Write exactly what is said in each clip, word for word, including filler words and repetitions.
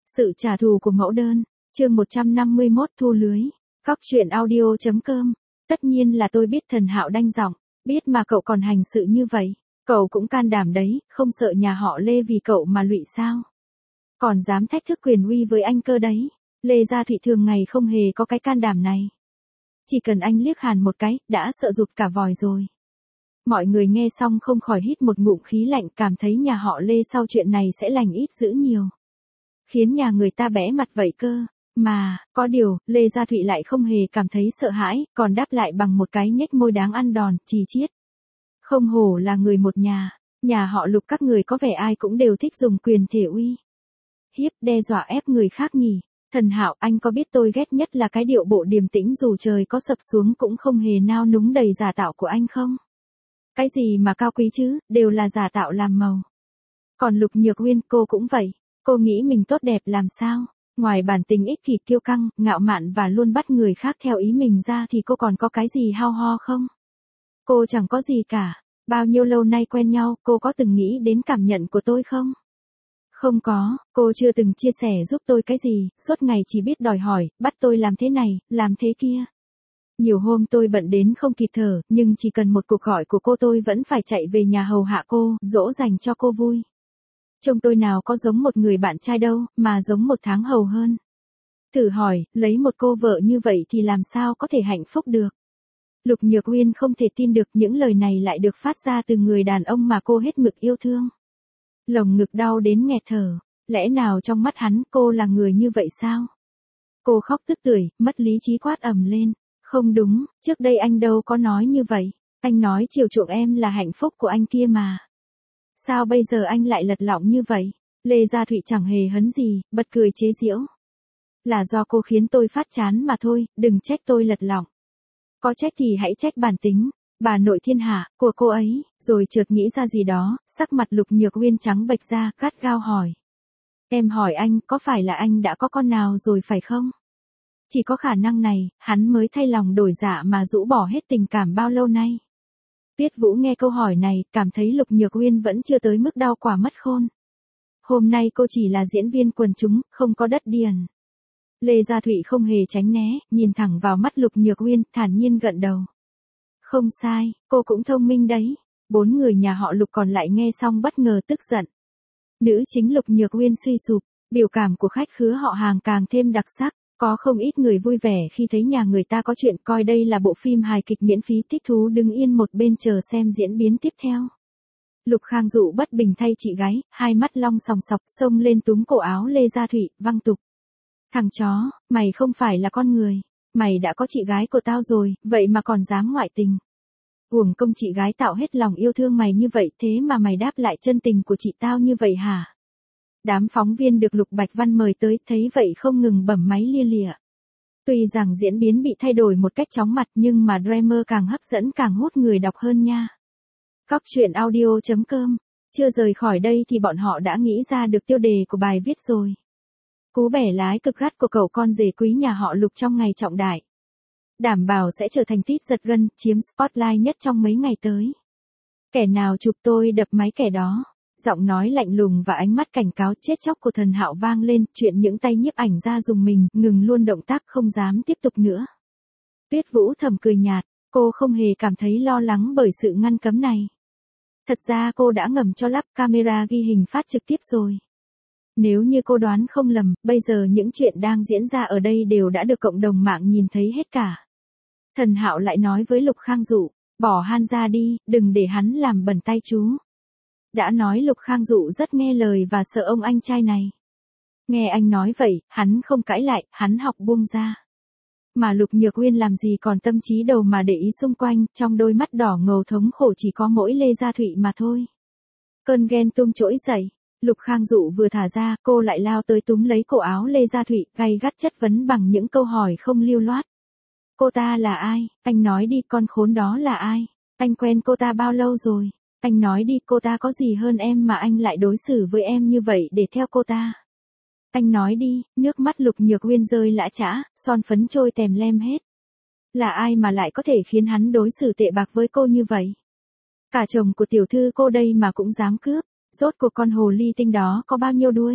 Sự trả thù của mẫu đơn, chương một trăm năm mươi mốt thu lưới, Cóc truyện audio chấm com. Tất nhiên là tôi biết Thần Hạo đanh giọng, biết mà cậu còn hành sự như vậy, cậu cũng can đảm đấy, không sợ nhà họ Lê vì cậu mà lụy sao? Còn dám thách thức quyền uy với anh cơ đấy. Lê Gia Thụy thường ngày không hề có cái can đảm này. Chỉ cần anh liếc Hàn một cái, đã sợ rụt cả vòi rồi. Mọi người nghe xong không khỏi hít một ngụm khí lạnh, cảm thấy nhà họ Lê sau chuyện này sẽ lành ít dữ nhiều. Khiến nhà người ta bẽ mặt vậy cơ. Mà, có điều, Lê Gia Thụy lại không hề cảm thấy sợ hãi, còn đáp lại bằng một cái nhếch môi đáng ăn đòn, chì chiết. Không hổ là người một nhà, nhà họ Lục các người có vẻ ai cũng đều thích dùng quyền thể uy hiếp, đe dọa ép người khác nhỉ. Thần Hạo, anh có biết tôi ghét nhất là cái điệu bộ điềm tĩnh dù trời có sập xuống cũng không hề nao núng đầy giả tạo của anh không? Cái gì mà cao quý chứ, đều là giả tạo làm màu. Còn Lục Nhược Uyên, cô cũng vậy, cô nghĩ mình tốt đẹp làm sao? Ngoài bản tính ích kỷ kiêu căng, ngạo mạn và luôn bắt người khác theo ý mình ra thì cô còn có cái gì hao ho không? Cô chẳng có gì cả. Bao nhiêu lâu nay quen nhau, cô có từng nghĩ đến cảm nhận của tôi không? Không có, cô chưa từng chia sẻ giúp tôi cái gì, suốt ngày chỉ biết đòi hỏi, bắt tôi làm thế này, làm thế kia. Nhiều hôm tôi bận đến không kịp thở, nhưng chỉ cần một cuộc gọi của cô tôi vẫn phải chạy về nhà hầu hạ cô, dỗ dành cho cô vui. Trông tôi nào có giống một người bạn trai đâu, mà giống một tháng hầu hơn. Thử hỏi, lấy một cô vợ như vậy thì làm sao có thể hạnh phúc được? Lục Nhược Uyên không thể tin được những lời này lại được phát ra từ người đàn ông mà cô hết mực yêu thương. Lồng ngực đau đến nghẹt thở, lẽ nào trong mắt hắn cô là người như vậy sao? Cô khóc tức tưởi, mất lý trí quát ầm lên. Không đúng, trước đây anh đâu có nói như vậy, anh nói chiều chuộng em là hạnh phúc của anh kia mà. Sao bây giờ anh lại lật lọng như vậy? Lê Gia Thụy chẳng hề hấn gì, bật cười chế giễu. Là do cô khiến tôi phát chán mà thôi, đừng trách tôi lật lọng. Có trách thì hãy trách bản tính, bà nội thiên hạ, của cô ấy, rồi chợt nghĩ ra gì đó, sắc mặt Lục Nhược Uyên trắng bệch ra, gắt gao hỏi. Em hỏi anh, có phải là anh đã có con nào rồi phải không? Chỉ có khả năng này, hắn mới thay lòng đổi dạ mà rũ bỏ hết tình cảm bao lâu nay. Tuyết Vũ nghe câu hỏi này, cảm thấy Lục Nhược Uyên vẫn chưa tới mức đau quả mất khôn. Hôm nay cô chỉ là diễn viên quần chúng, không có đất điền. Lê Gia Thụy không hề tránh né, nhìn thẳng vào mắt Lục Nhược Uyên, thản nhiên gật đầu. Không sai, cô cũng thông minh đấy. Bốn người nhà họ Lục còn lại nghe xong bất ngờ tức giận. Nữ chính Lục Nhược Uyên suy sụp, biểu cảm của khách khứa họ hàng càng thêm đặc sắc. Có không ít người vui vẻ khi thấy nhà người ta có chuyện, coi đây là bộ phim hài kịch miễn phí, thích thú đứng yên một bên chờ xem diễn biến tiếp theo. Lục Khang Dụ bất bình thay chị gái, hai mắt long sòng sọc, xông lên túm cổ áo Lê Gia Thụy, văng tục. Thằng chó, mày không phải là con người, mày đã có chị gái của tao rồi, vậy mà còn dám ngoại tình. Uổng công chị gái tạo hết lòng yêu thương mày như vậy, thế mà mày đáp lại chân tình của chị tao như vậy hả? Đám phóng viên được Lục Bạch Văn mời tới thấy vậy không ngừng bẩm máy lia lịa. Tuy rằng diễn biến bị thay đổi một cách chóng mặt nhưng mà drama càng hấp dẫn càng hút người đọc hơn nha. Cóc truyện audio chấm com. Chưa rời khỏi đây thì bọn họ đã nghĩ ra được tiêu đề của bài viết rồi. Cú bẻ lái cực gắt của cậu con rể quý nhà họ Lục trong ngày trọng đại. Đảm bảo sẽ trở thành tít giật gân, chiếm spotlight nhất trong mấy ngày tới. Kẻ nào chụp tôi đập máy kẻ đó. Giọng nói lạnh lùng và ánh mắt cảnh cáo chết chóc của Thần Hạo vang lên, chuyện những tay nhiếp ảnh ra dùng mình, ngừng luôn động tác không dám tiếp tục nữa. Tuyết Vũ thầm cười nhạt, cô không hề cảm thấy lo lắng bởi sự ngăn cấm này. Thật ra cô đã ngầm cho lắp camera ghi hình phát trực tiếp rồi. Nếu như cô đoán không lầm, bây giờ những chuyện đang diễn ra ở đây đều đã được cộng đồng mạng nhìn thấy hết cả. Thần Hạo lại nói với Lục Khang Dụ, bỏ Han ra đi, đừng để hắn làm bẩn tay chú. Đã nói Lục Khang Dụ rất nghe lời và sợ ông anh trai này. Nghe anh nói vậy, hắn không cãi lại, hắn học buông ra. Mà Lục Nhược Uyên làm gì còn tâm trí đầu mà để ý xung quanh, trong đôi mắt đỏ ngầu thống khổ chỉ có mỗi Lê Gia Thụy mà thôi. Cơn ghen tuông trỗi dậy, Lục Khang Dụ vừa thả ra, cô lại lao tới túm lấy cổ áo Lê Gia Thụy, gay gắt chất vấn bằng những câu hỏi không lưu loát. Cô ta là ai? Anh nói đi, con khốn đó là ai? Anh quen cô ta bao lâu rồi? Anh nói đi, cô ta có gì hơn em mà anh lại đối xử với em như vậy để theo cô ta? Anh nói đi, nước mắt Lục Nhược Uyên rơi lã chã, son phấn trôi tèm lem hết. Là ai mà lại có thể khiến hắn đối xử tệ bạc với cô như vậy? Cả chồng của tiểu thư cô đây mà cũng dám cướp, rốt cuộc con hồ ly tinh đó có bao nhiêu đuôi?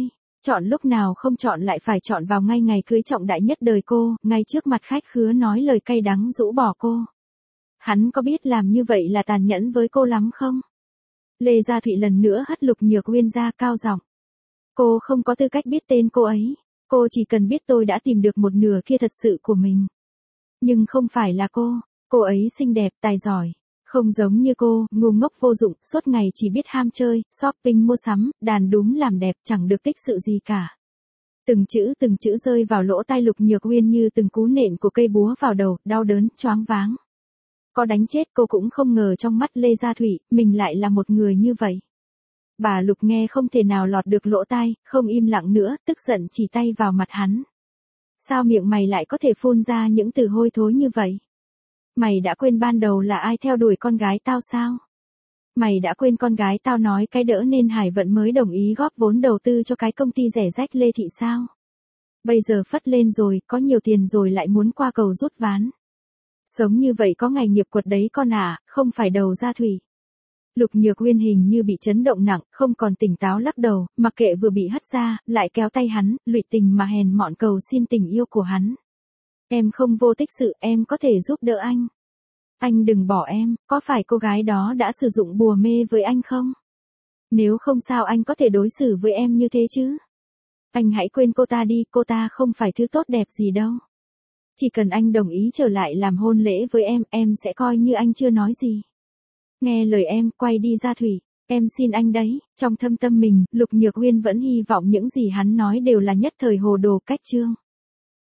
Chọn lúc nào không chọn lại phải chọn vào ngay ngày cưới trọng đại nhất đời cô, ngay trước mặt khách khứa nói lời cay đắng rũ bỏ cô. Hắn có biết làm như vậy là tàn nhẫn với cô lắm không? Lê Gia Thụy lần nữa hất Lục Nhược Uyên ra cao giọng. Cô không có tư cách biết tên cô ấy. Cô chỉ cần biết tôi đã tìm được một nửa kia thật sự của mình. Nhưng không phải là cô. Cô ấy xinh đẹp, tài giỏi. Không giống như cô, ngu ngốc vô dụng, suốt ngày chỉ biết ham chơi, shopping mua sắm, đàn đúm làm đẹp, chẳng được tích sự gì cả. Từng chữ từng chữ rơi vào lỗ tai Lục Nhược Uyên như từng cú nện của cây búa vào đầu, đau đớn, choáng váng. Có đánh chết cô cũng không ngờ trong mắt Lê Gia Thụy, mình lại là một người như vậy. Bà Lục nghe không thể nào lọt được lỗ tai, không im lặng nữa, tức giận chỉ tay vào mặt hắn. Sao miệng mày lại có thể phun ra những từ hôi thối như vậy? Mày đã quên ban đầu là ai theo đuổi con gái tao sao? Mày đã quên con gái tao nói cái đỡ nên Hải Vận mới đồng ý góp vốn đầu tư cho cái công ty rẻ rách Lê Thị sao? Bây giờ phất lên rồi, có nhiều tiền rồi lại muốn qua cầu rút ván. Sống như vậy có ngày nghiệp quật đấy con à, không phải đầu Gia Thủy. Lục Nhược Uyên hình như bị chấn động nặng, không còn tỉnh táo lắc đầu, mặc kệ vừa bị hất ra, lại kéo tay hắn, lụy tình mà hèn mọn cầu xin tình yêu của hắn. Em không vô tích sự, em có thể giúp đỡ anh. Anh đừng bỏ em, có phải cô gái đó đã sử dụng bùa mê với anh không? Nếu không sao anh có thể đối xử với em như thế chứ? Anh hãy quên cô ta đi, cô ta không phải thứ tốt đẹp gì đâu. Chỉ cần anh đồng ý trở lại làm hôn lễ với em, em sẽ coi như anh chưa nói gì. Nghe lời em, quay đi Gia Thủy, em xin anh đấy. Trong thâm tâm mình, Lục Nhược Uyên vẫn hy vọng những gì hắn nói đều là nhất thời hồ đồ cách chương.